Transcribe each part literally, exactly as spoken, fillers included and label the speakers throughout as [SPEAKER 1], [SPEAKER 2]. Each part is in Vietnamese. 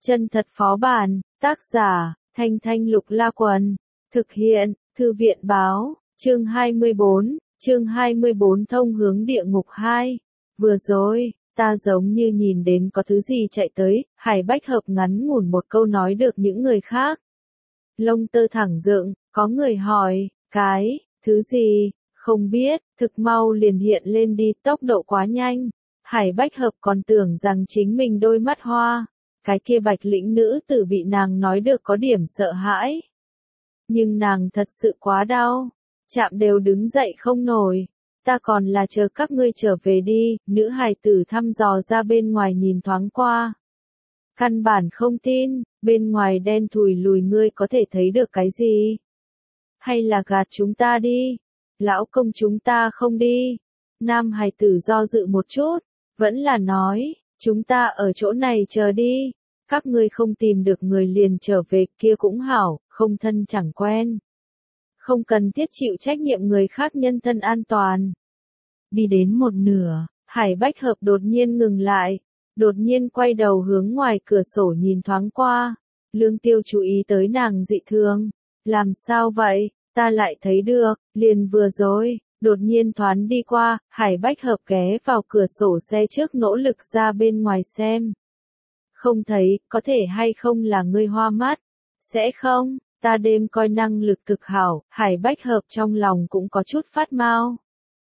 [SPEAKER 1] Chân thật phó bản, tác giả, Thanh Thanh Lục La Quần, thực hiện, Thư viện báo, chương hai mươi bốn, chương hai mươi bốn thông hướng địa ngục hai. Vừa rồi, ta giống như nhìn đến có thứ gì chạy tới, Hải Bách Hợp ngắn ngủn một câu nói được những người khác. Lông tơ thẳng dựng, có người hỏi, cái, thứ gì, không biết, thực mau liền hiện lên đi, tốc độ quá nhanh. Hải Bách Hợp còn tưởng rằng chính mình đôi mắt hoa, cái kia Bạch lĩnh nữ tử bị nàng nói được có điểm sợ hãi. Nhưng nàng thật sự quá đau, chạm đều đứng dậy không nổi. Ta còn là chờ các ngươi trở về đi, nữ hài tử thăm dò ra bên ngoài nhìn thoáng qua. Căn bản không tin, bên ngoài đen thùi lùi ngươi có thể thấy được cái gì? Hay là gạt chúng ta đi? Lão công chúng ta không đi. Nam hài tử do dự một chút, vẫn là nói, chúng ta ở chỗ này chờ đi. Các ngươi không tìm được người liền trở về kia cũng hảo, không thân chẳng quen. Không cần thiết chịu trách nhiệm người khác nhân thân an toàn. Đi đến một nửa, Hải Bách Hợp đột nhiên ngừng lại, đột nhiên quay đầu hướng ngoài cửa sổ nhìn thoáng qua. Lương Tiêu chú ý tới nàng dị thường. Làm sao vậy, ta lại thấy được, liền vừa rồi, đột nhiên thoáng đi qua, Hải Bách Hợp ghé vào cửa sổ xe trước nỗ lực ra bên ngoài xem. Không thấy, có thể hay không là ngươi hoa mắt? Sẽ không, ta đêm coi năng lực thực hảo, Hải Bách Hợp trong lòng cũng có chút phát mau.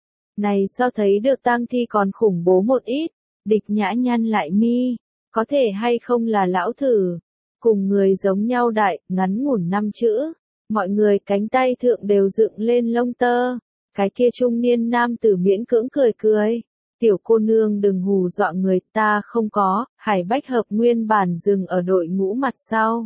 [SPEAKER 1] Này so thấy được tang thi còn khủng bố một ít, Địch Nhã nhăn lại mi, có thể hay không là lão thử, cùng người giống nhau đại, ngắn ngủn năm chữ, mọi người cánh tay thượng đều dựng lên lông tơ, cái kia trung niên nam tử miễn cưỡng cười cười. Tiểu cô nương đừng hù dọa người, ta không có. Hải Bách Hợp nguyên bản dừng ở đội ngũ mặt sau.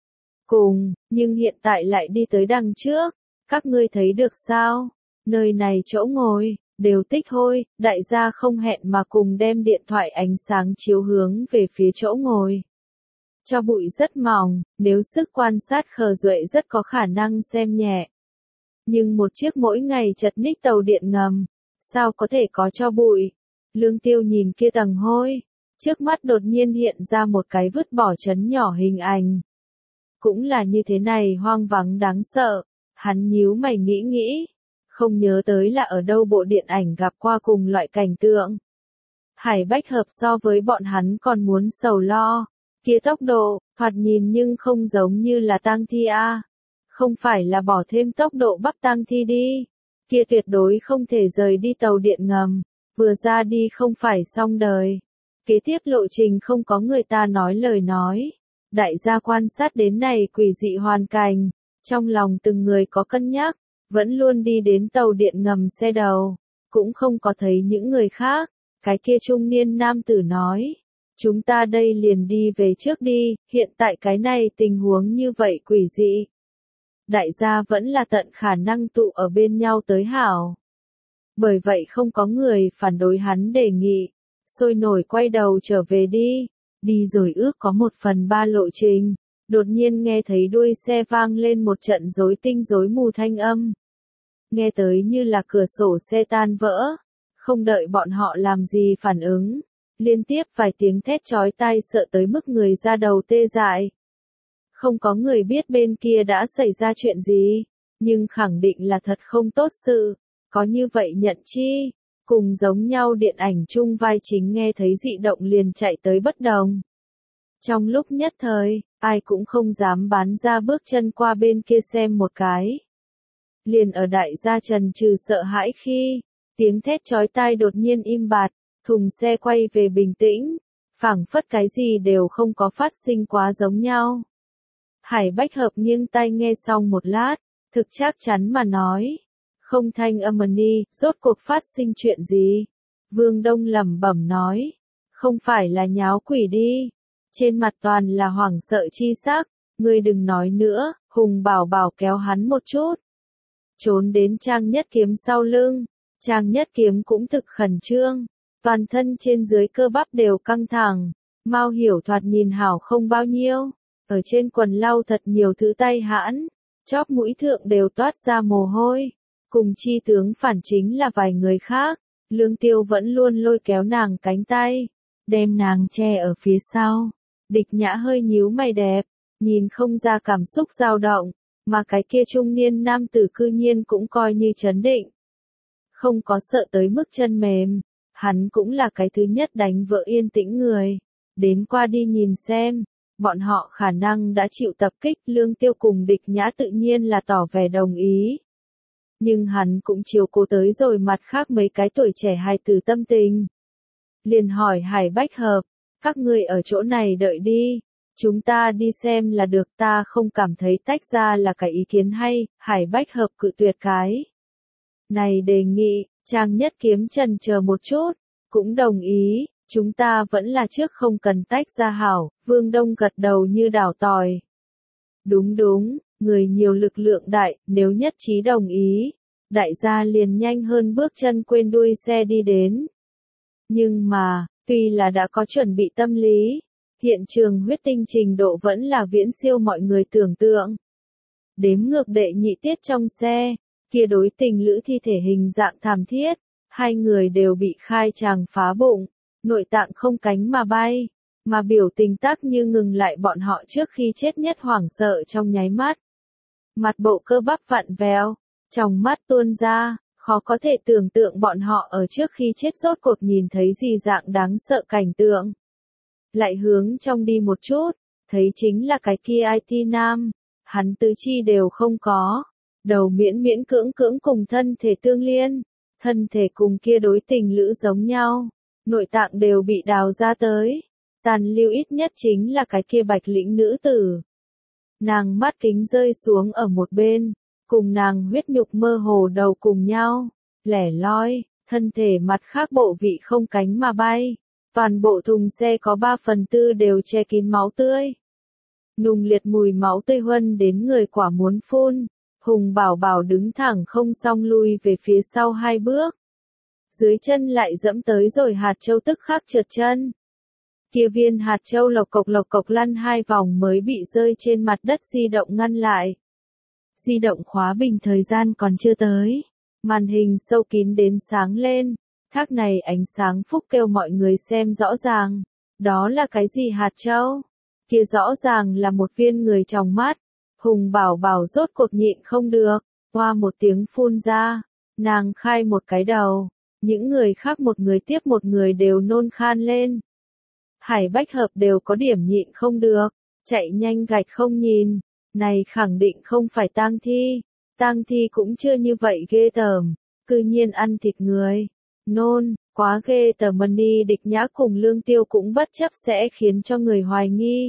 [SPEAKER 1] Cùng, nhưng hiện tại lại đi tới đằng trước. Các ngươi thấy được sao? Nơi này chỗ ngồi, đều tích hôi, đại gia không hẹn mà cùng đem điện thoại ánh sáng chiếu hướng về phía chỗ ngồi. Cho bụi rất mỏng, nếu sức quan sát khờ duệ rất có khả năng xem nhẹ. Nhưng một chiếc mỗi ngày chật ních tàu điện ngầm, sao có thể có cho bụi? Lương Tiêu nhìn kia tầng hôi, trước mắt đột nhiên hiện ra một cái vứt bỏ trấn nhỏ hình ảnh. Cũng là như thế này hoang vắng đáng sợ, hắn nhíu mày nghĩ nghĩ, không nhớ tới là ở đâu bộ điện ảnh gặp qua cùng loại cảnh tượng. Hải Bách Hợp so với bọn hắn còn muốn sầu lo, kia tốc độ, thoạt nhìn nhưng không giống như là tang thi a, không phải là bỏ thêm tốc độ bắt tang thi đi, kia tuyệt đối không thể rời đi tàu điện ngầm. Vừa ra đi không phải xong đời. Kế tiếp lộ trình không có người ta nói lời nói. Đại gia quan sát đến này quỷ dị hoàn cảnh. Trong lòng từng người có cân nhắc. Vẫn luôn đi đến tàu điện ngầm xe đầu. Cũng không có thấy những người khác. Cái kia trung niên nam tử nói. Chúng ta đây liền đi về trước đi. Hiện tại cái này tình huống như vậy quỷ dị. Đại gia vẫn là tận khả năng tụ ở bên nhau tới hảo. Bởi vậy không có người phản đối hắn đề nghị, sôi nổi quay đầu trở về đi, đi rồi ước có một phần ba lộ trình, đột nhiên nghe thấy đuôi xe vang lên một trận rối tinh rối mù thanh âm. Nghe tới như là cửa sổ xe tan vỡ, không đợi bọn họ làm gì phản ứng, liên tiếp vài tiếng thét chói tai sợ tới mức người ra đầu tê dại. Không có người biết bên kia đã xảy ra chuyện gì, nhưng khẳng định là thật không tốt sự. Có như vậy nhận chi, cùng giống nhau điện ảnh chung vai chính nghe thấy dị động liền chạy tới bất đồng. Trong lúc nhất thời, ai cũng không dám bán ra bước chân qua bên kia xem một cái. Liền ở đại gia trần trừ sợ hãi khi, tiếng thét chói tai đột nhiên im bặt, thùng xe quay về bình tĩnh, phảng phất cái gì đều không có phát sinh quá giống nhau. Hải Bách Hợp nghiêng tai nghe xong một lát, thực chắc chắn mà nói. Không thanh âm ni, rốt cuộc phát sinh chuyện gì? Vương Đông lẩm bẩm nói. Không phải là nháo quỷ đi. Trên mặt toàn là hoảng sợ chi sắc. Ngươi đừng nói nữa, Hùng Bảo Bảo kéo hắn một chút. Trốn đến Trang Nhất Kiếm sau lưng. Trang Nhất Kiếm cũng thực khẩn trương. Toàn thân trên dưới cơ bắp đều căng thẳng. Mao Hiểu thoạt nhìn hảo không bao nhiêu. Ở trên quần lau thật nhiều thứ tay hãn. Chóp mũi thượng đều toát ra mồ hôi. Cùng chi tướng phản chính là vài người khác, Lương Tiêu vẫn luôn lôi kéo nàng cánh tay, đem nàng che ở phía sau. Địch Nhã hơi nhíu mày đẹp, nhìn không ra cảm xúc dao động, mà cái kia trung niên nam tử cư nhiên cũng coi như trấn định. Không có sợ tới mức chân mềm, hắn cũng là cái thứ nhất đánh vỡ yên tĩnh người. Đến qua đi nhìn xem, bọn họ khả năng đã chịu tập kích, Lương Tiêu cùng Địch Nhã tự nhiên là tỏ vẻ đồng ý. Nhưng hắn cũng chiều cố tới rồi mặt khác mấy cái tuổi trẻ hài tử tâm tình. Liền hỏi Hải Bách Hợp, các ngươi ở chỗ này đợi đi, chúng ta đi xem là được, ta không cảm thấy tách ra là cái ý kiến hay. Hải Bách Hợp cự tuyệt cái này đề nghị, Trang Nhất Kiếm chần chờ một chút, cũng đồng ý, chúng ta vẫn là trước không cần tách ra hảo. Vương Đông gật đầu như đảo tỏi. Đúng đúng, người nhiều lực lượng đại, nếu nhất trí đồng ý, đại gia liền nhanh hơn bước chân quên đuôi xe đi đến. Nhưng mà, tuy là đã có chuẩn bị tâm lý, hiện trường huyết tinh trình độ vẫn là viễn siêu mọi người tưởng tượng. Đếm ngược đệ nhị tiết trong xe, kia đối tình lữ thi thể hình dạng thảm thiết, hai người đều bị khai tràng phá bụng, nội tạng không cánh mà bay, mà biểu tình tác như ngừng lại bọn họ trước khi chết nhất hoảng sợ trong nháy mắt. Mặt bộ cơ bắp vặn vẹo, trong mắt tuôn ra, khó có thể tưởng tượng bọn họ ở trước khi chết rốt cuộc nhìn thấy gì dạng đáng sợ cảnh tượng. Lại hướng trong đi một chút, thấy chính là cái kia i tê nam, hắn tứ chi đều không có, đầu miễn miễn cưỡng cưỡng cùng thân thể tương liên, thân thể cùng kia đối tình lữ giống nhau, nội tạng đều bị đào ra tới, tàn lưu ít nhất chính là cái kia bạch lĩnh nữ tử. Nàng mắt kính rơi xuống ở một bên, cùng nàng huyết nhục mơ hồ đầu cùng nhau, lẻ loi, thân thể mặt khác bộ vị không cánh mà bay, toàn bộ thùng xe có ba phần tư đều che kín máu tươi. Nùng liệt mùi máu tươi huân đến người quả muốn phun, Hùng Bảo Bảo đứng thẳng không xong lui về phía sau hai bước. Dưới chân lại dẫm tới rồi hạt châu tức khắc trượt chân. Kia viên hạt châu lộc cộc lộc cộc lăn hai vòng mới bị rơi trên mặt đất di động ngăn lại. Di động khóa bình thời gian còn chưa tới. Màn hình sâu kín đến sáng lên. Thác này ánh sáng phúc kêu mọi người xem rõ ràng. Đó là cái gì hạt châu? Kia rõ ràng là một viên người trong mắt. Hùng Bảo Bảo rốt cuộc nhịn không được. Qua một tiếng phun ra. Nàng khai một cái đầu. Những người khác một người tiếp một người đều nôn khan lên. Hải Bách Hợp đều có điểm nhịn không được. Chạy nhanh gạch không nhìn. Này khẳng định không phải tang thi. Tang thi cũng chưa như vậy ghê tởm. Cư nhiên ăn thịt người. Nôn, quá ghê tởm. Đi Địch Nhã cùng Lương Tiêu cũng bất chấp sẽ khiến cho người hoài nghi.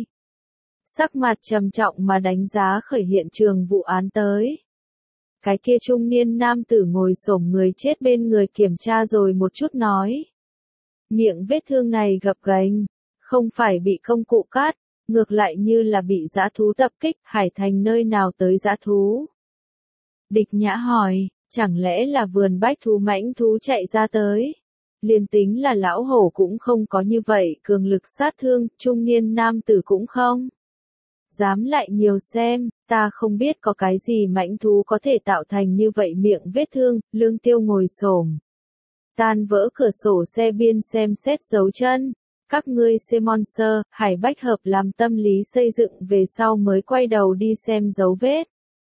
[SPEAKER 1] Sắc mặt trầm trọng mà đánh giá khởi hiện trường vụ án tới. Cái kia trung niên nam tử ngồi xổm người chết bên người kiểm tra rồi một chút nói. Miệng vết thương này gập ghềnh, không phải bị công cụ cắt, ngược lại như là bị dã thú tập kích. Hải Thành nơi nào tới dã thú? Địch Nhã hỏi, chẳng lẽ là vườn bách thú mãnh thú chạy ra tới? Liên tính là lão hổ cũng không có như vậy cường lực sát thương, trung niên nam tử cũng không. Dám lại nhiều xem, ta không biết có cái gì mãnh thú có thể tạo thành như vậy miệng vết thương. Lương Tiêu ngồi xổm, tan vỡ cửa sổ xe biên xem xét dấu chân. Các ngươi xem monster. Hải Bách Hợp làm tâm lý xây dựng về sau mới quay đầu đi xem dấu vết.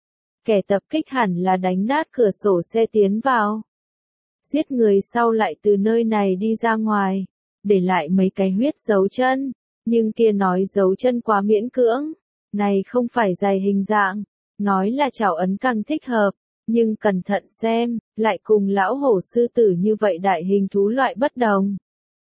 [SPEAKER 1] Kẻ tập kích hẳn là đánh nát cửa sổ xe tiến vào. Giết người sau lại từ nơi này đi ra ngoài, để lại mấy cái huyết dấu chân. Nhưng kia nói dấu chân quá miễn cưỡng. Này không phải dài hình dạng, nói là chảo ấn càng thích hợp, nhưng cẩn thận xem, lại cùng lão hổ sư tử như vậy đại hình thú loại bất đồng.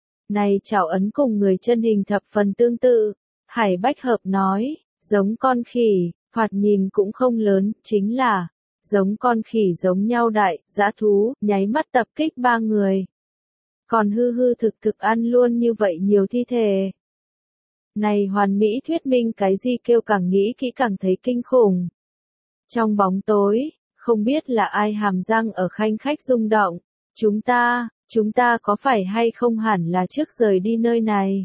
[SPEAKER 1] Này chảo ấn cùng người chân hình thập phần tương tự, Hải Bách Hợp nói, giống con khỉ, thoạt nhìn cũng không lớn, chính là, giống con khỉ giống nhau đại, dã thú, nháy mắt tập kích ba người. Còn hư hư thực thực ăn luôn như vậy nhiều thi thể. Này hoàn mỹ thuyết minh cái gì kêu càng nghĩ kỹ càng thấy kinh khủng. Trong bóng tối, không biết là ai hàm răng ở khanh khách rung động. Chúng ta, chúng ta có phải hay không hẳn là trước rời đi nơi này?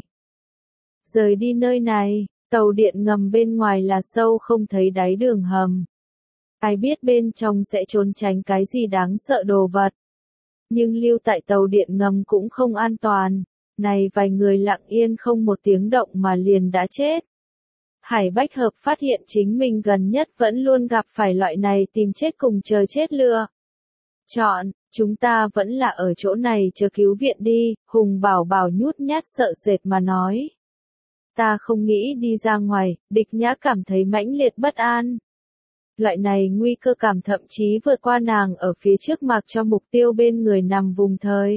[SPEAKER 1] Rời đi nơi này, tàu điện ngầm bên ngoài là sâu không thấy đáy đường hầm. Ai biết bên trong sẽ trốn tránh cái gì đáng sợ đồ vật. Nhưng lưu tại tàu điện ngầm cũng không an toàn. Này vài người lặng yên không một tiếng động mà liền đã chết. Hải Bách Hợp phát hiện chính mình gần nhất vẫn luôn gặp phải loại này tìm chết cùng trời chết lừa. Chọn, chúng ta vẫn là ở chỗ này chờ cứu viện đi, Hùng Bảo Bảo nhút nhát sợ sệt mà nói. Ta không nghĩ đi ra ngoài, Địch Nhã cảm thấy mãnh liệt bất an. Loại này nguy cơ cảm thậm chí vượt qua nàng ở phía trước mặc cho mục tiêu bên người nằm vùng thời.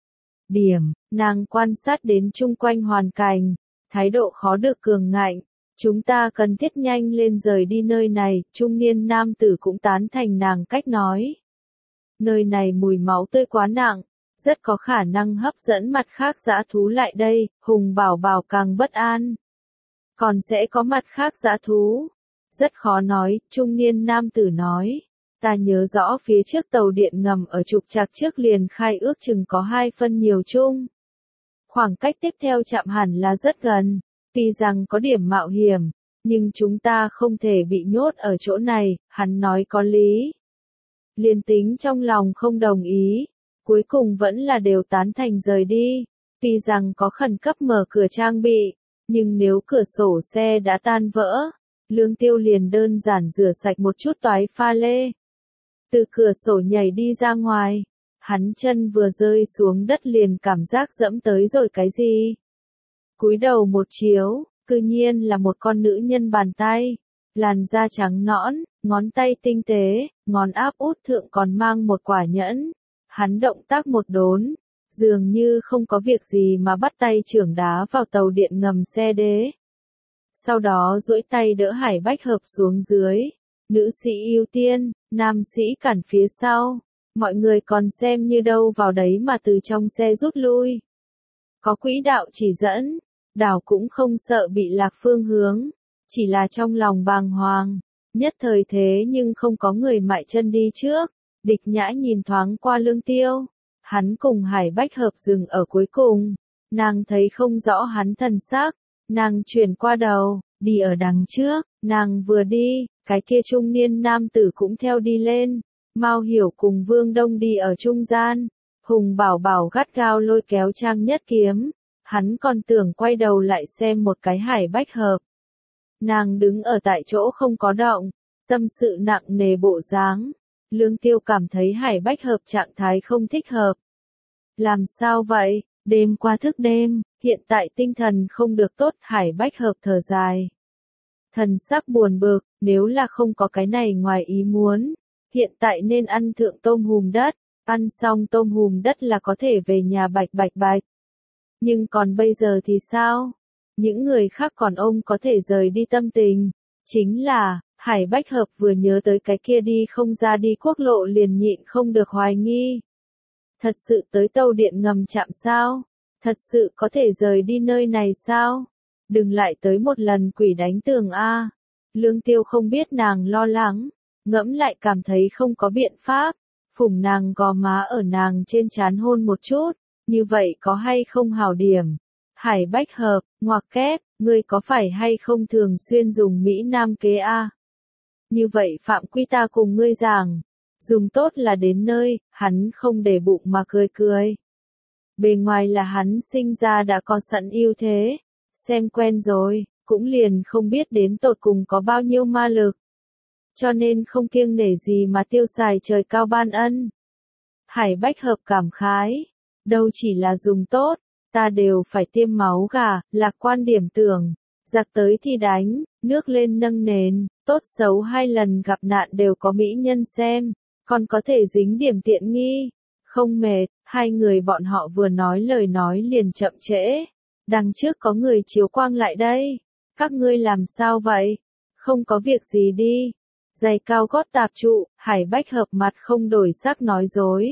[SPEAKER 1] Điểm, nàng quan sát đến chung quanh hoàn cảnh, thái độ khó được cường ngạnh. Chúng ta cần thiết nhanh lên rời đi nơi này, trung niên nam tử cũng tán thành nàng cách nói. Nơi này mùi máu tươi quá nặng, rất có khả năng hấp dẫn mặt khác dã thú lại đây, Hùng Bảo Bảo càng bất an. Còn sẽ có mặt khác dã thú. Rất khó nói, trung niên nam tử nói. Ta nhớ rõ phía trước tàu điện ngầm ở trục trặc trước liền khai ước chừng có hai phân nhiều chung. Khoảng cách tiếp theo chạm hẳn là rất gần, tuy rằng có điểm mạo hiểm, nhưng chúng ta không thể bị nhốt ở chỗ này, hắn nói có lý. Liên tính trong lòng không đồng ý, cuối cùng vẫn là đều tán thành rời đi, tuy rằng có khẩn cấp mở cửa trang bị, nhưng nếu cửa sổ xe đã tan vỡ, Lương Tiêu liền đơn giản rửa sạch một chút toái pha lê. Từ cửa sổ nhảy đi ra ngoài, hắn chân vừa rơi xuống đất liền cảm giác dẫm tới rồi cái gì. Cúi đầu một chiếu, cư nhiên là một con nữ nhân bàn tay, làn da trắng nõn, ngón tay tinh tế, ngón áp út thượng còn mang một quả nhẫn. Hắn động tác một đốn, dường như không có việc gì mà bắt tay trưởng đá vào tàu điện ngầm xe đế. Sau đó duỗi tay đỡ Hải Bách Hợp xuống dưới. Nữ sĩ ưu tiên, nam sĩ cản phía sau. Mọi người còn xem như đâu vào đấy mà từ trong xe rút lui. Có quỹ đạo chỉ dẫn, đảo cũng không sợ bị lạc phương hướng. Chỉ là trong lòng bàng hoàng. Nhất thời thế nhưng không có người mại chân đi trước. Địch Nhã nhìn thoáng qua Lương Tiêu. Hắn cùng Hải Bách Hợp dừng ở cuối cùng. Nàng thấy không rõ hắn thần sắc. Nàng chuyển qua đầu, đi ở đằng trước. Nàng vừa đi, cái kia trung niên nam tử cũng theo đi lên. Mao Hiểu cùng Vương Đông đi ở trung gian. Hùng Bảo Bảo gắt gao lôi kéo Trang Nhất Kiếm. Hắn còn tưởng quay đầu lại xem một cái Hải Bách Hợp. Nàng đứng ở tại chỗ không có động, tâm sự nặng nề bộ dáng. Lương Tiêu cảm thấy Hải Bách Hợp trạng thái không thích hợp. Làm sao vậy? Đêm qua thức đêm, hiện tại tinh thần không được tốt. Hải Bách Hợp thở dài. Thần sắc buồn bực, nếu là không có cái này ngoài ý muốn. Hiện tại nên ăn thượng tôm hùm đất, ăn xong tôm hùm đất là có thể về nhà bạch bạch bạch. Nhưng còn bây giờ thì sao? Những người khác còn ôm có thể rời đi tâm tình. Chính là, Hải Bách Hợp vừa nhớ tới cái kia đi không ra đi quốc lộ liền nhịn không được hoài nghi. Thật sự tới tàu điện ngầm chạm sao? Thật sự có thể rời đi nơi này sao? Đừng lại tới một lần quỷ đánh tường a. Lương Tiêu không biết nàng lo lắng, ngẫm lại cảm thấy không có biện pháp. Phủng nàng gò má ở nàng trên trán hôn một chút, như vậy có hay không hảo điểm? Hải Bách Hợp, ngoặc kép, ngươi có phải hay không thường xuyên dùng Mỹ Nam kế a? Như vậy phạm quy ta cùng ngươi giảng, dùng tốt là đến nơi, hắn không để bụng mà cười cười. Bề ngoài là hắn sinh ra đã có sẵn ưu thế, xem quen rồi, cũng liền không biết đến tột cùng có bao nhiêu ma lực. Cho nên không kiêng nể gì mà tiêu xài trời cao ban ân. Hải Bách Hợp cảm khái, đâu chỉ là dùng tốt, ta đều phải tiêm máu gà, lạc quan điểm tưởng, giặc tới thì đánh, nước lên nâng nền, tốt xấu hai lần gặp nạn đều có mỹ nhân xem, còn có thể dính điểm tiện nghi, không mệt. Hai người bọn họ vừa nói lời nói liền chậm trễ, đằng trước có người chiếu quang lại đây, các ngươi làm sao vậy? Không có việc gì đi. Giày cao gót tạp trụ, Hải Bách Hợp mặt không đổi sắc nói dối.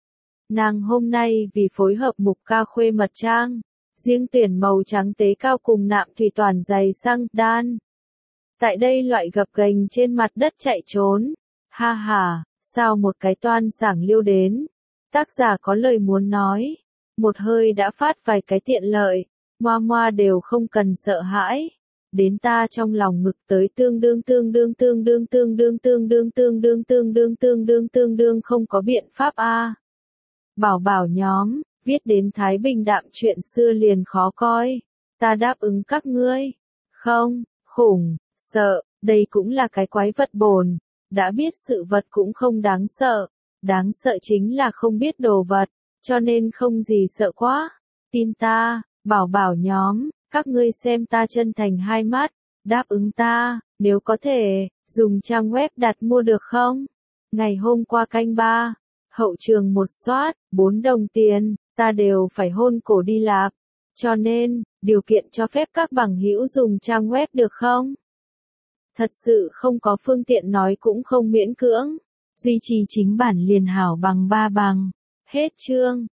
[SPEAKER 1] Nàng hôm nay vì phối hợp mục ca khuê mật trang, riêng tuyển màu trắng tế cao cùng nạm thủy toàn giày xăng đan. Tại đây loại gập ghềnh trên mặt đất chạy trốn. Ha ha, sao một cái toan sảng liêu đến. Tác giả có lời muốn nói. Một hơi đã phát vài cái tiện lợi. Moa moa đều không cần sợ hãi. Đến ta trong lòng ngực tới tương đương tương đương tương đương tương đương tương đương tương đương tương đương tương đương tương đương không có biện pháp a. Bảo bảo nhóm, viết đến thái bình đạm chuyện xưa liền khó coi. Ta đáp ứng các ngươi. Không, khủng, sợ, đây cũng là cái quái vật bồn. Đã biết sự vật cũng không đáng sợ. Đáng sợ chính là không biết đồ vật, cho nên không gì sợ quá. Tin ta, bảo bảo nhóm, các ngươi xem ta chân thành hai mắt, đáp ứng ta, nếu có thể, dùng trang web đặt mua được không? Ngày hôm qua canh ba, hậu trường một soát, bốn đồng tiền, ta đều phải hôn cổ đi lạc. Cho nên, điều kiện cho phép các bằng hữu dùng trang web được không? Thật sự không có phương tiện nói cũng không miễn cưỡng. Duy trì chính bản liền hảo bằng ba bằng. Hết chương.